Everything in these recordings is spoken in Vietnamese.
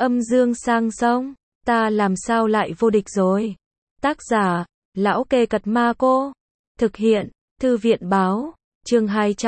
Âm dương sang sông, ta làm sao lại vô địch rồi. Tác giả, Lão Kê Cật Ma Cô. Thực hiện, Thư viện báo. Chương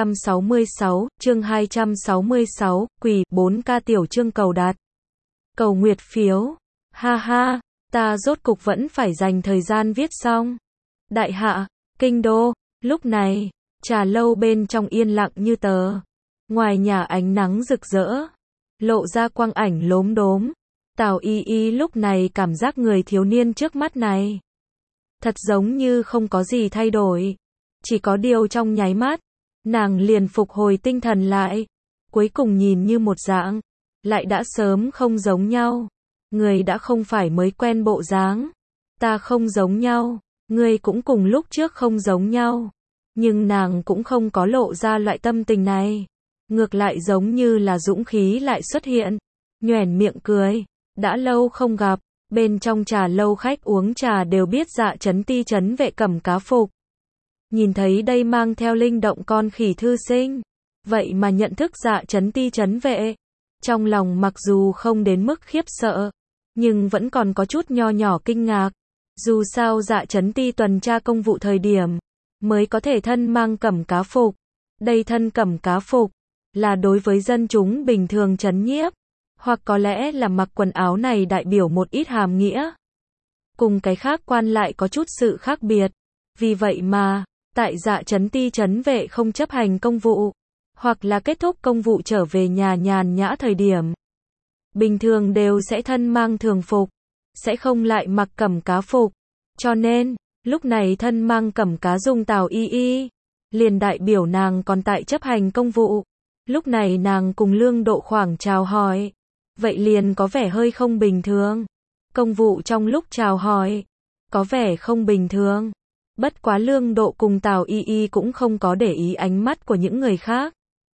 266, quỳ 4K tiểu chương cầu đạt. Cầu nguyệt phiếu. Ha ha, ta rốt cục vẫn phải dành thời gian viết xong. Đại hạ, kinh đô, lúc này, trà lâu bên trong yên lặng như tờ. Ngoài nhà ánh nắng rực rỡ, lộ ra quang ảnh lốm đốm. Tào Y Y lúc này cảm giác người thiếu niên trước mắt này thật giống như không có gì thay đổi. Chỉ có điều trong nháy mắt, nàng liền phục hồi tinh thần lại. Cuối cùng nhìn như một dạng, lại đã sớm không giống nhau. Người đã không phải mới quen bộ dáng. Ta không giống nhau, ngươi cũng cùng lúc trước không giống nhau. Nhưng nàng cũng không có lộ ra loại tâm tình này. Ngược lại giống như là dũng khí lại xuất hiện. Nhoẻn miệng cười. Đã lâu không gặp, bên trong trà lâu khách uống trà đều biết Dạ Chấn Ti trấn vệ cầm cá phục. Nhìn thấy đây mang theo linh động con khỉ thư sinh, vậy mà nhận thức Dạ Chấn Ti trấn vệ. Trong lòng mặc dù không đến mức khiếp sợ, nhưng vẫn còn có chút nho nhỏ kinh ngạc. Dù sao Dạ Chấn Ti tuần tra công vụ thời điểm, mới có thể thân mang cẩm cá phục. Đây thân cẩm cá phục, là đối với dân chúng bình thường trấn nhiếp. Hoặc có lẽ là mặc quần áo này đại biểu một ít hàm nghĩa. Cùng cái khác quan lại có chút sự khác biệt. Vì vậy mà, tại Dạ Chấn Ti trấn vệ không chấp hành công vụ, hoặc là kết thúc công vụ trở về nhà nhàn nhã thời điểm, bình thường đều sẽ thân mang thường phục, sẽ không lại mặc cẩm cá phục. Cho nên, lúc này thân mang cẩm cá dùng Tào Y Y, liền đại biểu nàng còn tại chấp hành công vụ. Lúc này nàng cùng Lương Độ khoảng chào hỏi. Vậy liền có vẻ hơi không bình thường. Công vụ trong lúc chào hỏi, có vẻ không bình thường. Bất quá Lương Độ cùng Tào Y Y cũng không có để ý ánh mắt của những người khác.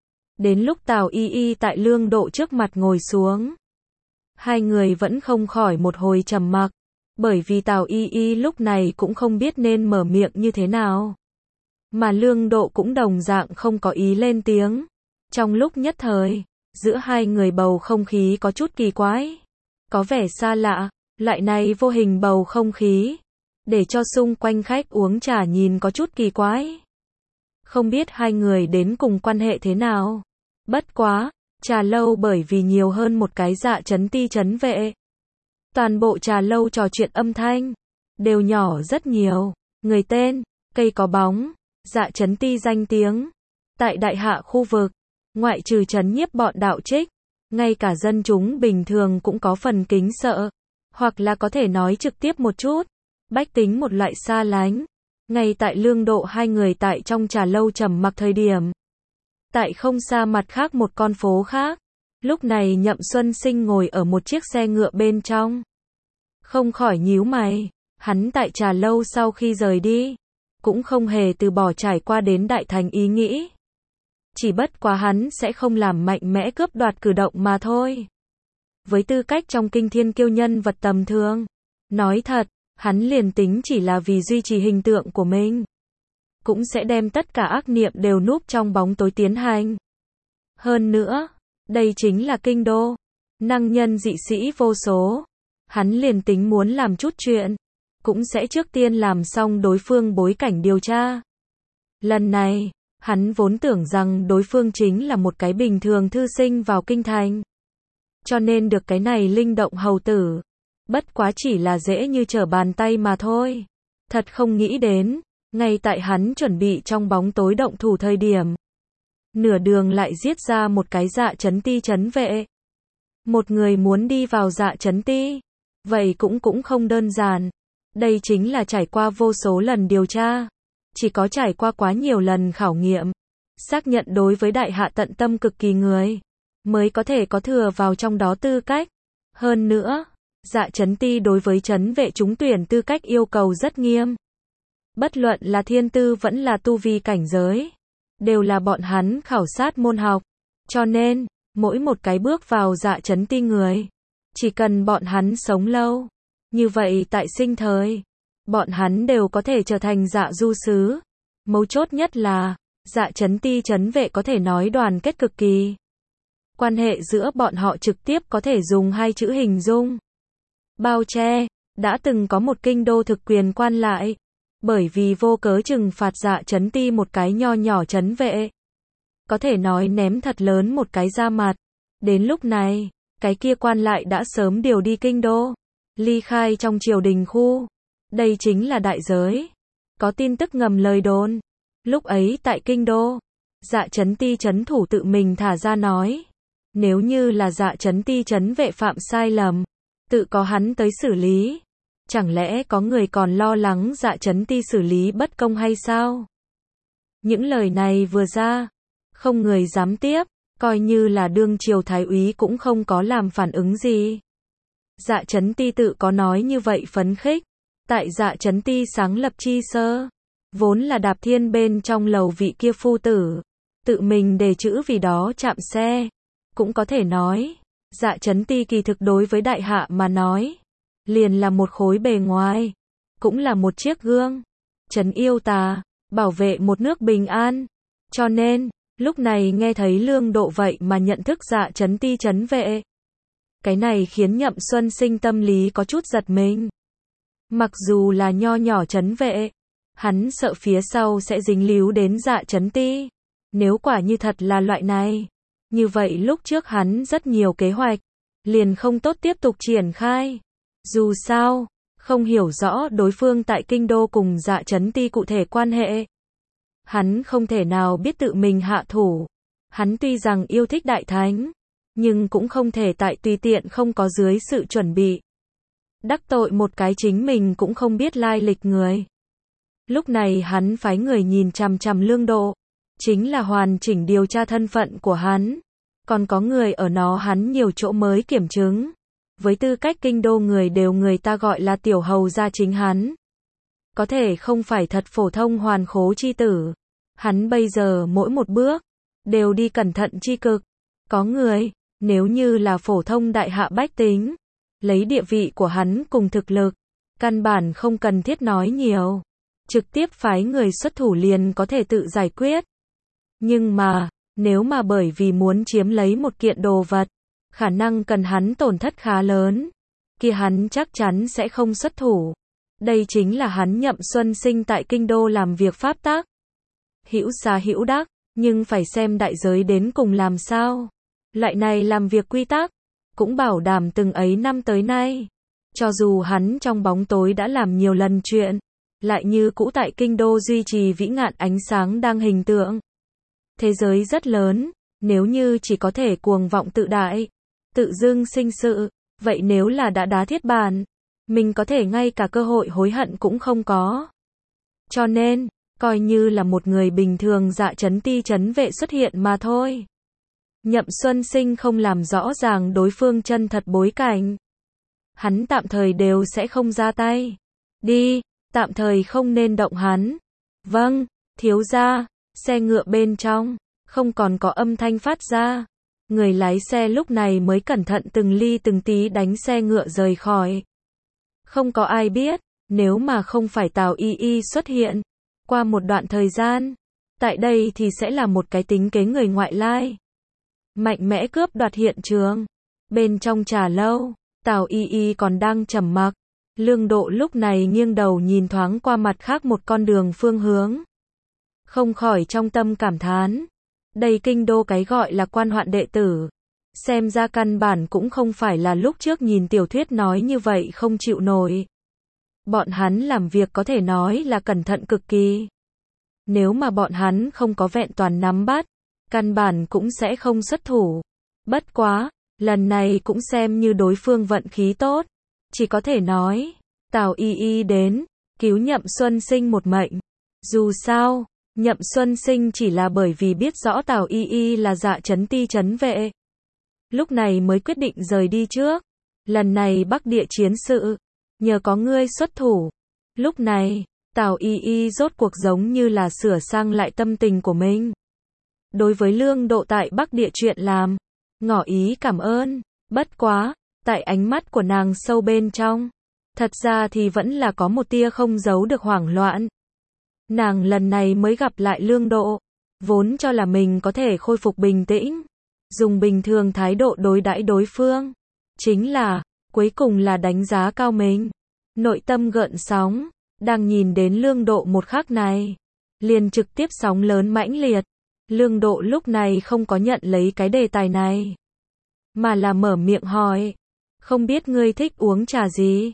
Đến lúc Tào Y Y tại Lương Độ trước mặt ngồi xuống, hai người vẫn không khỏi một hồi trầm mặc. Bởi vì Tào Y Y lúc này cũng không biết nên mở miệng như thế nào. Mà Lương Độ cũng đồng dạng không có ý lên tiếng. Trong lúc nhất thời, giữa hai người bầu không khí có chút kỳ quái. Có vẻ xa lạ, loại này vô hình bầu không khí, để cho xung quanh khách uống trà nhìn có chút kỳ quái. Không biết hai người đến cùng quan hệ thế nào. Bất quá, trà lâu bởi vì nhiều hơn một cái Dạ Chấn Ti trấn vệ. Toàn bộ trà lâu trò chuyện âm thanh, đều nhỏ rất nhiều. Người tên, cây có bóng, Dạ Chấn Ti danh tiếng. Tại đại hạ khu vực, ngoại trừ trấn nhiếp bọn đạo trích, ngay cả dân chúng bình thường cũng có phần kính sợ, hoặc là có thể nói trực tiếp một chút, bách tính một loại xa lánh. Ngay tại Lương Độ hai người tại trong trà lâu trầm mặc thời điểm, tại không xa mặt khác một con phố khác, lúc này Nhậm Xuân Sinh ngồi ở một chiếc xe ngựa bên trong. Không khỏi nhíu mày, hắn tại trà lâu sau khi rời đi, cũng không hề từ bỏ trải qua đến đại thành ý nghĩ. Chỉ bất quá hắn sẽ không làm mạnh mẽ cướp đoạt cử động mà thôi. Với tư cách trong kinh thiên kiêu nhân vật tầm thường, nói thật, hắn liền tính chỉ là vì duy trì hình tượng của mình, cũng sẽ đem tất cả ác niệm đều núp trong bóng tối tiến hành. Hơn nữa, đây chính là kinh đô, năng nhân dị sĩ vô số. Hắn liền tính muốn làm chút chuyện, cũng sẽ trước tiên làm xong đối phương bối cảnh điều tra. Lần này, hắn vốn tưởng rằng đối phương chính là một cái bình thường thư sinh vào kinh thành. Cho nên được cái này linh động hầu tử. Bất quá chỉ là dễ như trở bàn tay mà thôi. Thật không nghĩ đến, ngay tại hắn chuẩn bị trong bóng tối động thủ thời điểm, nửa đường lại giết ra một cái Dạ Chấn Ti trấn vệ. Một người muốn đi vào Dạ Chấn Ti, vậy cũng không đơn giản. Đây chính là trải qua vô số lần điều tra. Chỉ có trải qua quá nhiều lần khảo nghiệm, xác nhận đối với đại hạ tận tâm cực kỳ người, mới có thể có thừa vào trong đó tư cách. Hơn nữa, Dạ Chấn Ti đối với trấn vệ trúng tuyển tư cách yêu cầu rất nghiêm. Bất luận là thiên tư vẫn là tu vi cảnh giới, đều là bọn hắn khảo sát môn học. Cho nên, mỗi một cái bước vào Dạ Chấn Ti người, chỉ cần bọn hắn sống lâu, như vậy tại sinh thời, bọn hắn đều có thể trở thành Dạ du sứ. Mấu chốt nhất là, Dạ Chấn Ti trấn vệ có thể nói đoàn kết cực kỳ. Quan hệ giữa bọn họ trực tiếp có thể dùng hai chữ hình dung. Bao che, đã từng có một kinh đô thực quyền quan lại, bởi vì vô cớ trừng phạt Dạ Chấn Ti một cái nho nhỏ trấn vệ. Có thể nói ném thật lớn một cái ra mặt. Đến lúc này, cái kia quan lại đã sớm điều đi kinh đô, ly khai trong triều đình khu. Đây chính là đại giới. Có tin tức ngầm lời đồn. Lúc ấy tại kinh đô, Dạ Chấn Ti trấn thủ tự mình thả ra nói, nếu như là Dạ Chấn Ti trấn vệ phạm sai lầm, tự có hắn tới xử lý. Chẳng lẽ có người còn lo lắng Dạ Chấn Ti xử lý bất công hay sao? Những lời này vừa ra, không người dám tiếp, coi như là đương triều thái úy cũng không có làm phản ứng gì. Dạ Chấn Ti tự có nói như vậy phấn khích. Tại Dạ Chấn Ti sáng lập chi sơ, vốn là Đạp Thiên bên trong lầu vị kia phu tử, tự mình đề chữ vì đó chạm xe. Cũng có thể nói, Dạ Chấn Ti kỳ thực đối với đại hạ mà nói, liền là một khối bề ngoài, cũng là một chiếc gương, trấn yêu tà, bảo vệ một nước bình an. Cho nên, lúc này nghe thấy Lương Độ vậy mà nhận thức Dạ Chấn Ti trấn vệ. Cái này khiến Nhậm Xuân Sinh tâm lý có chút giật mình. Mặc dù là nho nhỏ trấn vệ, hắn sợ phía sau sẽ dính líu đến Dạ Chấn Ti. Nếu quả như thật là loại này, như vậy lúc trước hắn rất nhiều kế hoạch, liền không tốt tiếp tục triển khai. Dù sao, không hiểu rõ đối phương tại kinh đô cùng Dạ Chấn Ti cụ thể quan hệ. Hắn không thể nào biết tự mình hạ thủ. Hắn tuy rằng yêu thích đại thánh, nhưng cũng không thể tại tùy tiện không có dưới sự chuẩn bị. Đắc tội một cái chính mình cũng không biết lai lịch người. Lúc này hắn phái người nhìn chằm chằm Lương Độ, chính là hoàn chỉnh điều tra thân phận của hắn. Còn có người ở nó hắn nhiều chỗ mới kiểm chứng. Với tư cách kinh đô người đều người ta gọi là tiểu hầu gia chính hắn. Có thể không phải thật phổ thông hoàn khố chi tử. Hắn bây giờ mỗi một bước, đều đi cẩn thận chi cực. Có người, nếu như là phổ thông đại hạ bách tính, lấy địa vị của hắn cùng thực lực, căn bản không cần thiết nói nhiều. Trực tiếp phái người xuất thủ liền có thể tự giải quyết. Nhưng mà, nếu mà bởi vì muốn chiếm lấy một kiện đồ vật, khả năng cần hắn tổn thất khá lớn, kia hắn chắc chắn sẽ không xuất thủ. Đây chính là hắn Nhậm Xuân Sinh tại kinh đô làm việc pháp tắc. Hữu xá hữu đắc, nhưng phải xem đại giới đến cùng làm sao. Loại này làm việc quy tắc, cũng bảo đảm từng ấy năm tới nay. Cho dù hắn trong bóng tối đã làm nhiều lần chuyện, lại như cũ tại kinh đô duy trì vĩ ngạn ánh sáng đang hình tượng. Thế giới rất lớn, nếu như chỉ có thể cuồng vọng tự đại, tự dưng sinh sự, vậy nếu là đã đá thiết bàn, mình có thể ngay cả cơ hội hối hận cũng không có. Cho nên, coi như là một người bình thường Dạ Chấn Ti trấn vệ xuất hiện mà thôi. Nhậm Xuân Sinh không làm rõ ràng đối phương chân thật bối cảnh. Hắn tạm thời đều sẽ không ra tay. Đi, tạm thời không nên động hắn. Vâng, thiếu gia. Xe ngựa bên trong, không còn có âm thanh phát ra. Người lái xe lúc này mới cẩn thận từng ly từng tí đánh xe ngựa rời khỏi. Không có ai biết, nếu mà không phải Tào Y Y xuất hiện, qua một đoạn thời gian, tại đây thì sẽ là một cái tính kế người ngoại lai. Mạnh mẽ cướp đoạt hiện trường. Bên trong trà lâu, Tào Y Y còn đang trầm mặc. Lương Độ lúc này nghiêng đầu nhìn thoáng qua mặt khác một con đường phương hướng. Không khỏi trong tâm cảm thán. Đây kinh đô cái gọi là quan hoạn đệ tử. Xem ra căn bản cũng không phải là lúc trước nhìn tiểu thuyết nói như vậy không chịu nổi. Bọn hắn làm việc có thể nói là cẩn thận cực kỳ. Nếu mà bọn hắn không có vẹn toàn nắm bắt, căn bản cũng sẽ không xuất thủ. Bất quá, lần này cũng xem như đối phương vận khí tốt. Chỉ có thể nói, Tào Y Y đến, cứu Nhậm Xuân Sinh một mệnh. Dù sao, Nhậm Xuân Sinh chỉ là bởi vì biết rõ Tào Y Y là Dạ Chấn Ti trấn vệ. Lúc này mới quyết định rời đi trước. Lần này Bắc Địa chiến sự, nhờ có ngươi xuất thủ. Lúc này, Tào Y Y rốt cuộc giống như là sửa sang lại tâm tình của mình. Đối với Lương Độ tại Bắc Địa chuyện làm, ngỏ ý cảm ơn. Bất quá, tại ánh mắt của nàng sâu bên trong, thật ra thì vẫn là có một tia không giấu được hoảng loạn. Nàng lần này mới gặp lại Lương Độ, vốn cho là mình có thể khôi phục bình tĩnh. dùng bình thường thái độ đối đãi đối phương. Chính là, cuối cùng là đánh giá cao mình. Nội tâm gợn sóng, đang nhìn đến Lương Độ một khắc này, liền trực tiếp sóng lớn mãnh liệt. Lương Độ lúc này không có nhận lấy cái đề tài này, mà là mở miệng hỏi, không biết ngươi thích uống trà gì?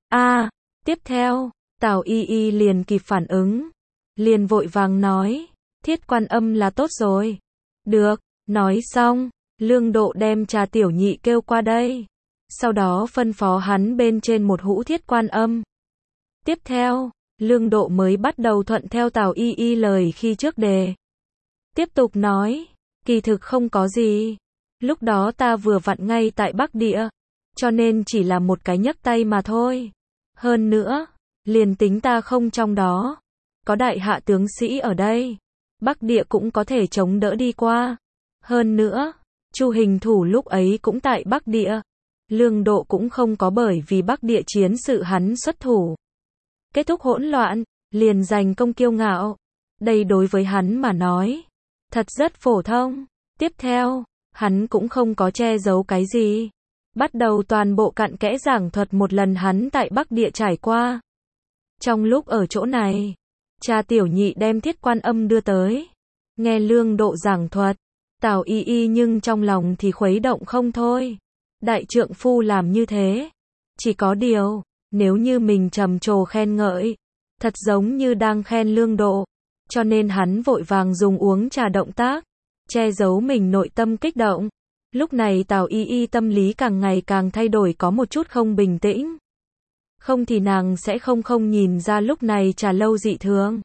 Tiếp theo, Tào Y Y liền kịp phản ứng, liền vội vàng nói, Thiết Quan Âm là tốt rồi. Được, nói xong, Lương Độ đem Trà Tiểu Nhị kêu qua đây, sau đó phân phó hắn bên trên một hũ Thiết Quan Âm. Tiếp theo, Lương Độ mới bắt đầu thuận theo Tào Y Y lời khi trước đề. Tiếp tục nói, kỳ thực không có gì. Lúc đó ta vừa vặn ngay tại Bắc Địa, cho nên chỉ là một cái nhấc tay mà thôi. Hơn nữa, liền tính ta không trong đó, có đại hạ tướng sĩ ở đây, Bắc Địa cũng có thể chống đỡ đi qua. Hơn nữa, Chu Hình Thủ lúc ấy cũng tại Bắc Địa. Lương Độ cũng không có bởi vì Bắc Địa chiến sự hắn xuất thủ, kết thúc hỗn loạn, liền giành công kiêu ngạo. Đây đối với hắn mà nói, thật rất phổ thông. Tiếp theo, hắn cũng không có che giấu cái gì. Bắt đầu toàn bộ cặn kẽ giảng thuật một lần hắn tại Bắc Địa trải qua. Trong lúc ở chỗ này, Trà Tiểu Nhị đem Thiết Quan Âm đưa tới. Nghe Lương Độ giảng thuật, Tào Y Y nhưng trong lòng thì khuấy động không thôi. Đại trượng phu làm như thế. Chỉ có điều, nếu như mình trầm trồ khen ngợi, thật giống như đang khen Lương Độ. Cho nên hắn vội vàng dùng uống trà động tác, che giấu mình nội tâm kích động. Lúc này Tào Y Y tâm lý càng ngày càng thay đổi, có một chút không bình tĩnh. Không thì nàng sẽ không nhìn ra lúc này trà lâu dị thường.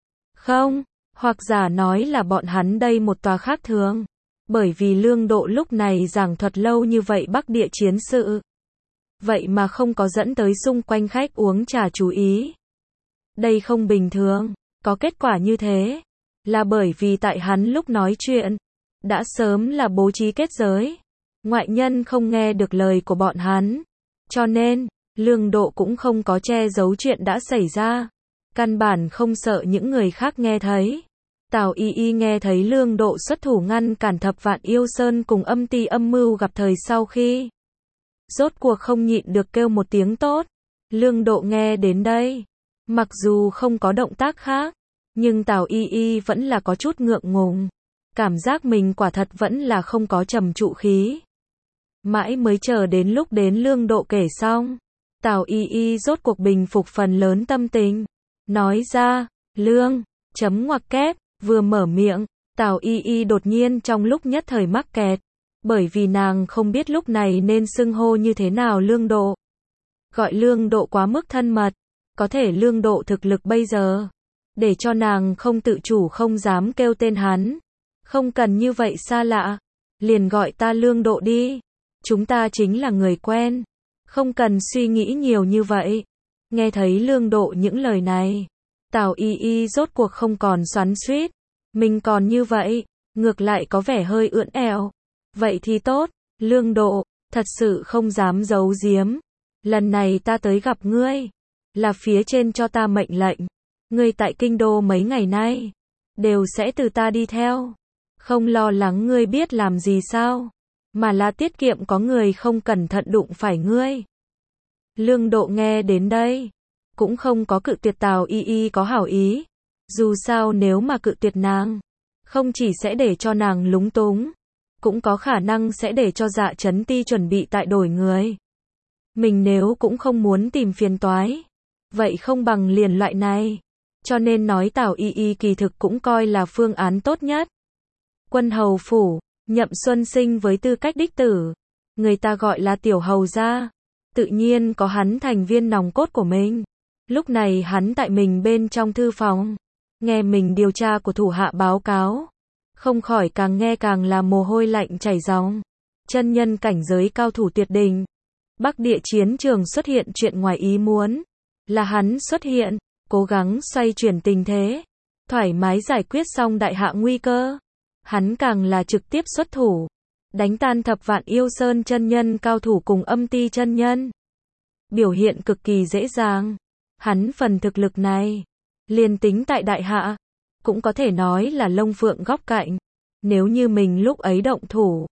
Không, hoặc giả nói là bọn hắn đây một tòa khác thường. Bởi vì Lương Độ lúc này giảng thuật lâu như vậy Bắc Địa chiến sự. Vậy mà không có dẫn tới xung quanh khách uống trà chú ý. Đây không bình thường, có kết quả như thế, là bởi vì tại hắn lúc nói chuyện, đã sớm là bố trí kết giới. Ngoại nhân không nghe được lời của bọn hắn. Cho nên, Lương Độ cũng không có che giấu chuyện đã xảy ra. Căn bản không sợ những người khác nghe thấy. Tào Y Y nghe thấy Lương Độ xuất thủ ngăn cản Thập Vạn Yêu Sơn cùng Âm Ti âm mưu gặp thời sau khi. Rốt cuộc không nhịn được kêu một tiếng tốt. Lương Độ nghe đến đây, mặc dù không có động tác khác, nhưng Tào Y Y vẫn là có chút ngượng ngùng. Cảm giác mình quả thật vẫn là không có trầm trụ khí. Mãi mới chờ đến lúc đến Lương Độ kể xong, Tào Y Y rốt cuộc bình phục phần lớn tâm tình. Nói ra, Lương, chấm ngoặc kép, vừa mở miệng, Tào Y Y đột nhiên trong lúc nhất thời mắc kẹt. Bởi vì nàng không biết lúc này nên xưng hô như thế nào Lương Độ. Gọi Lương Độ quá mức thân mật. Có thể Lương Độ thực lực bây giờ, để cho nàng không tự chủ không dám kêu tên hắn. Không cần như vậy xa lạ, liền gọi ta Lương Độ đi. Chúng ta chính là người quen, không cần suy nghĩ nhiều như vậy. Nghe thấy Lương Độ những lời này, Tào Y Y rốt cuộc không còn xoắn xuýt. Mình còn như vậy, ngược lại có vẻ hơi ưỡn ẻo. Vậy thì tốt, Lương Độ, thật sự không dám giấu giếm. Lần này ta tới gặp ngươi, là phía trên cho ta mệnh lệnh. Ngươi tại kinh đô mấy ngày nay, đều sẽ từ ta đi theo. Không lo lắng ngươi biết làm gì sao, mà là tiết kiệm có người không cẩn thận đụng phải ngươi. Lương Độ nghe đến đây, cũng không có cự tuyệt Tào Y Y có hảo ý. Dù sao nếu mà cự tuyệt nàng, không chỉ sẽ để cho nàng lúng túng, cũng có khả năng sẽ để cho Dạ Chấn Ti chuẩn bị tại đổi người. Mình nếu cũng không muốn tìm phiền toái, vậy không bằng liền loại này. Cho nên nói Tào Y Y kỳ thực cũng coi là phương án tốt nhất. Quân hầu phủ, Nhậm Xuân Sinh với tư cách đích tử, người ta gọi là tiểu hầu gia, tự nhiên có hắn thành viên nòng cốt của mình. Lúc này hắn tại mình bên trong thư phòng, nghe mình điều tra của thủ hạ báo cáo, không khỏi càng nghe càng là mồ hôi lạnh chảy ròng. Chân nhân cảnh giới cao thủ tuyệt đỉnh. Bắc Địa chiến trường xuất hiện chuyện ngoài ý muốn, là hắn xuất hiện, cố gắng xoay chuyển tình thế, thoải mái giải quyết xong đại hạ nguy cơ. Hắn càng là trực tiếp xuất thủ, đánh tan Thập Vạn Yêu Sơn chân nhân cao thủ cùng Âm Ti chân nhân. Biểu hiện cực kỳ dễ dàng. Hắn phần thực lực này, liền tính tại đại hạ, cũng có thể nói là lông phượng góc cạnh. Nếu như mình lúc ấy động thủ,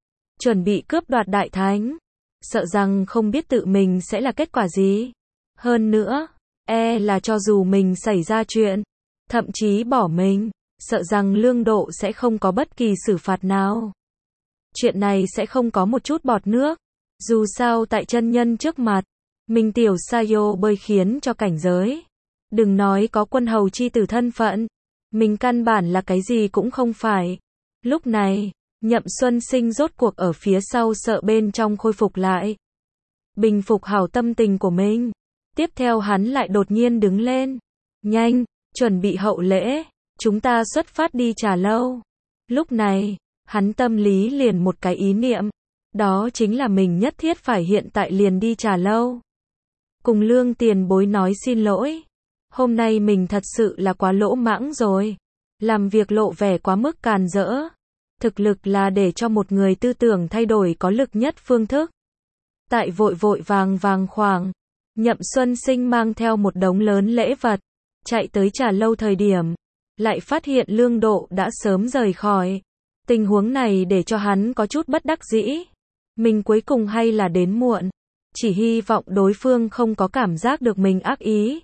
chuẩn bị cướp đoạt đại thánh. Sợ rằng không biết tự mình sẽ là kết quả gì. Hơn nữa, là cho dù mình xảy ra chuyện, thậm chí bỏ mình, sợ rằng Lương Độ sẽ không có bất kỳ xử phạt nào. Chuyện này sẽ không có một chút bọt nước. Dù sao tại chân nhân trước mặt, mình tiểu Sayo bơi khiến cho cảnh giới. Đừng nói có quân hầu chi tử thân phận, mình căn bản là cái gì cũng không phải. Lúc này, Nhậm Xuân Sinh rốt cuộc ở phía sau sợ bên trong khôi phục lại. Bình phục hảo tâm tình của mình. Tiếp theo hắn lại đột nhiên đứng lên. Nhanh, chuẩn bị hậu lễ, chúng ta xuất phát đi Trà Lâu. Lúc này, hắn tâm lý liền một cái ý niệm. Đó chính là mình nhất thiết phải hiện tại liền đi Trà Lâu. Cùng Lương tiền bối nói xin lỗi. Hôm nay mình thật sự là quá lỗ mãng rồi. Làm việc lộ vẻ quá mức càn rỡ. Thực lực là để cho một người tư tưởng thay đổi có lực nhất phương thức. Tại vội vội vàng khoàng, Nhậm Xuân Sinh mang theo một đống lớn lễ vật, chạy tới Trà Lâu thời điểm, lại phát hiện Lương Độ đã sớm rời khỏi. Tình huống này để cho hắn có chút bất đắc dĩ. Mình cuối cùng hay là đến muộn, chỉ hy vọng đối phương không có cảm giác được mình ác ý.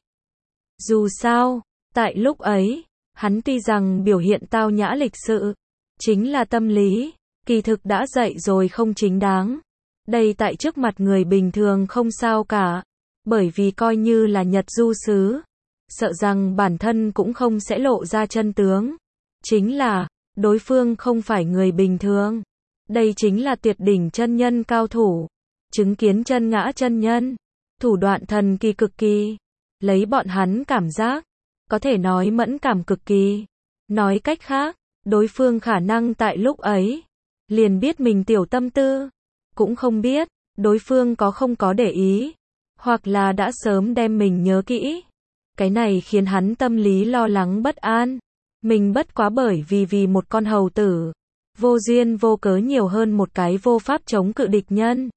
Dù sao, tại lúc ấy, hắn tuy rằng biểu hiện tao nhã lịch sự, chính là tâm lý, kỳ thực đã dậy rồi không chính đáng. Đây tại trước mặt người bình thường không sao cả, bởi vì coi như là Nhật du sứ, sợ rằng bản thân cũng không sẽ lộ ra chân tướng. Chính là, đối phương không phải người bình thường. Đây chính là tuyệt đỉnh chân nhân cao thủ, chứng kiến chân ngã chân nhân, thủ đoạn thần kỳ cực kỳ, lấy bọn hắn cảm giác, có thể nói mẫn cảm cực kỳ. Nói cách khác, đối phương khả năng tại lúc ấy, liền biết mình tiểu tâm tư, cũng không biết, đối phương có không có để ý, hoặc là đã sớm đem mình nhớ kỹ. Cái này khiến hắn tâm lý lo lắng bất an. Mình bất quá bởi vì một con hầu tử, vô duyên vô cớ nhiều hơn một cái vô pháp chống cự địch nhân.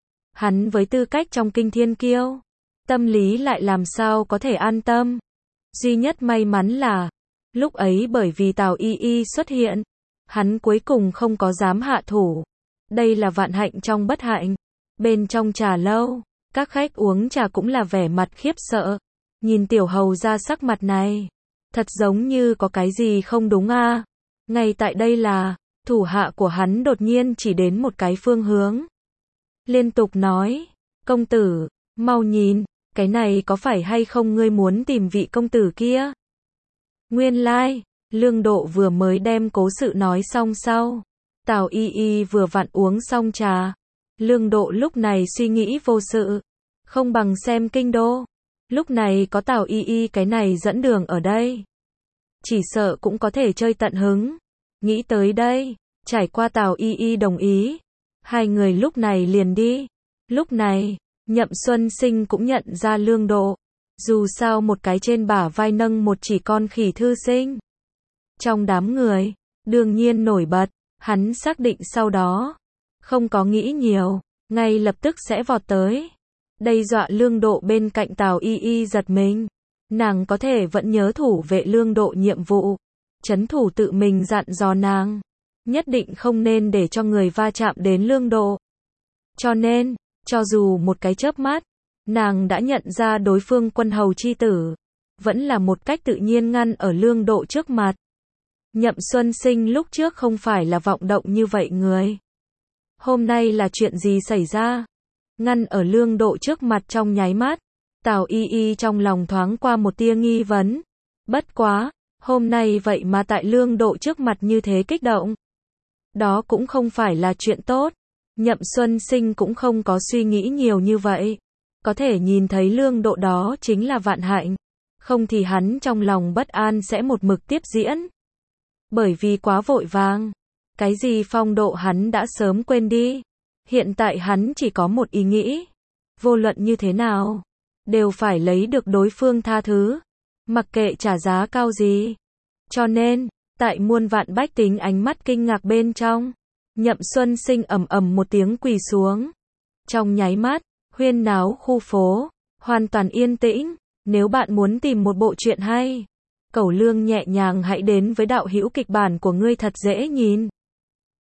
Hắn với tư cách trong kinh thiên kiêu, tâm lý lại làm sao có thể an tâm. Duy nhất may mắn là, lúc ấy bởi vì Tào Y Y xuất hiện, hắn cuối cùng không có dám hạ thủ. Đây là vạn hạnh trong bất hạnh. Bên trong Trà Lâu, các khách uống trà cũng là vẻ mặt khiếp sợ. Nhìn tiểu hầu ra sắc mặt này, thật giống như có cái gì không đúng a. Ngay tại đây là, thủ hạ của hắn đột nhiên chỉ đến một cái phương hướng. Liên tục nói, công tử, mau nhìn, cái này có phải hay không ngươi muốn tìm vị công tử kia? Nguyên lai, Lương Độ vừa mới đem cố sự nói xong sau. Tào Y Y vừa vặn uống xong trà. Lương Độ lúc này suy nghĩ vô sự, không bằng xem kinh đô. Lúc này có Tào Y Y cái này dẫn đường ở đây, chỉ sợ cũng có thể chơi tận hứng. Nghĩ tới đây, trải qua Tào Y Y đồng ý, hai người lúc này liền đi. Lúc này, Nhậm Xuân Sinh cũng nhận ra Lương Độ. Dù sao một cái trên bả vai nâng một chỉ con khỉ thư sinh. Trong đám người, đương nhiên nổi bật, hắn xác định sau đó, không có nghĩ nhiều, ngay lập tức sẽ vọt tới. Đây dọa Lương Độ bên cạnh Tào Y Y giật mình. Nàng có thể vẫn nhớ thủ vệ Lương Độ nhiệm vụ, trấn thủ tự mình dặn dò nàng, nhất định không nên để cho người va chạm đến Lương Độ. Cho nên, cho dù một cái chớp mắt, nàng đã nhận ra đối phương quân hầu chi tử, vẫn là một cách tự nhiên ngăn ở Lương Độ trước mặt. Nhậm Xuân Sinh lúc trước không phải là vọng động như vậy người. Hôm nay là chuyện gì xảy ra? Ngăn ở Lương Độ trước mặt trong nháy mắt, Tào Y Y trong lòng thoáng qua một tia nghi vấn. Bất quá, hôm nay vậy mà tại Lương Độ trước mặt như thế kích động. Đó cũng không phải là chuyện tốt. Nhậm Xuân Sinh cũng không có suy nghĩ nhiều như vậy. Có thể nhìn thấy Lương Độ đó chính là vạn hạnh. Không thì hắn trong lòng bất an sẽ một mực tiếp diễn. Bởi vì quá vội vàng. Cái gì phong độ hắn đã sớm quên đi. Hiện tại hắn chỉ có một ý nghĩ. Vô luận như thế nào, đều phải lấy được đối phương tha thứ. Mặc kệ trả giá cao gì. Cho nên, tại muôn vạn bách tính ánh mắt kinh ngạc bên trong, Nhậm Xuân Sinh ầm ầm một tiếng quỳ xuống. Trong nháy mắt, huyên náo khu phố, hoàn toàn yên tĩnh. Nếu bạn muốn tìm một bộ truyện hay, Cẩu Lương nhẹ nhàng hãy đến với đạo hữu kịch bản của ngươi thật dễ nhìn.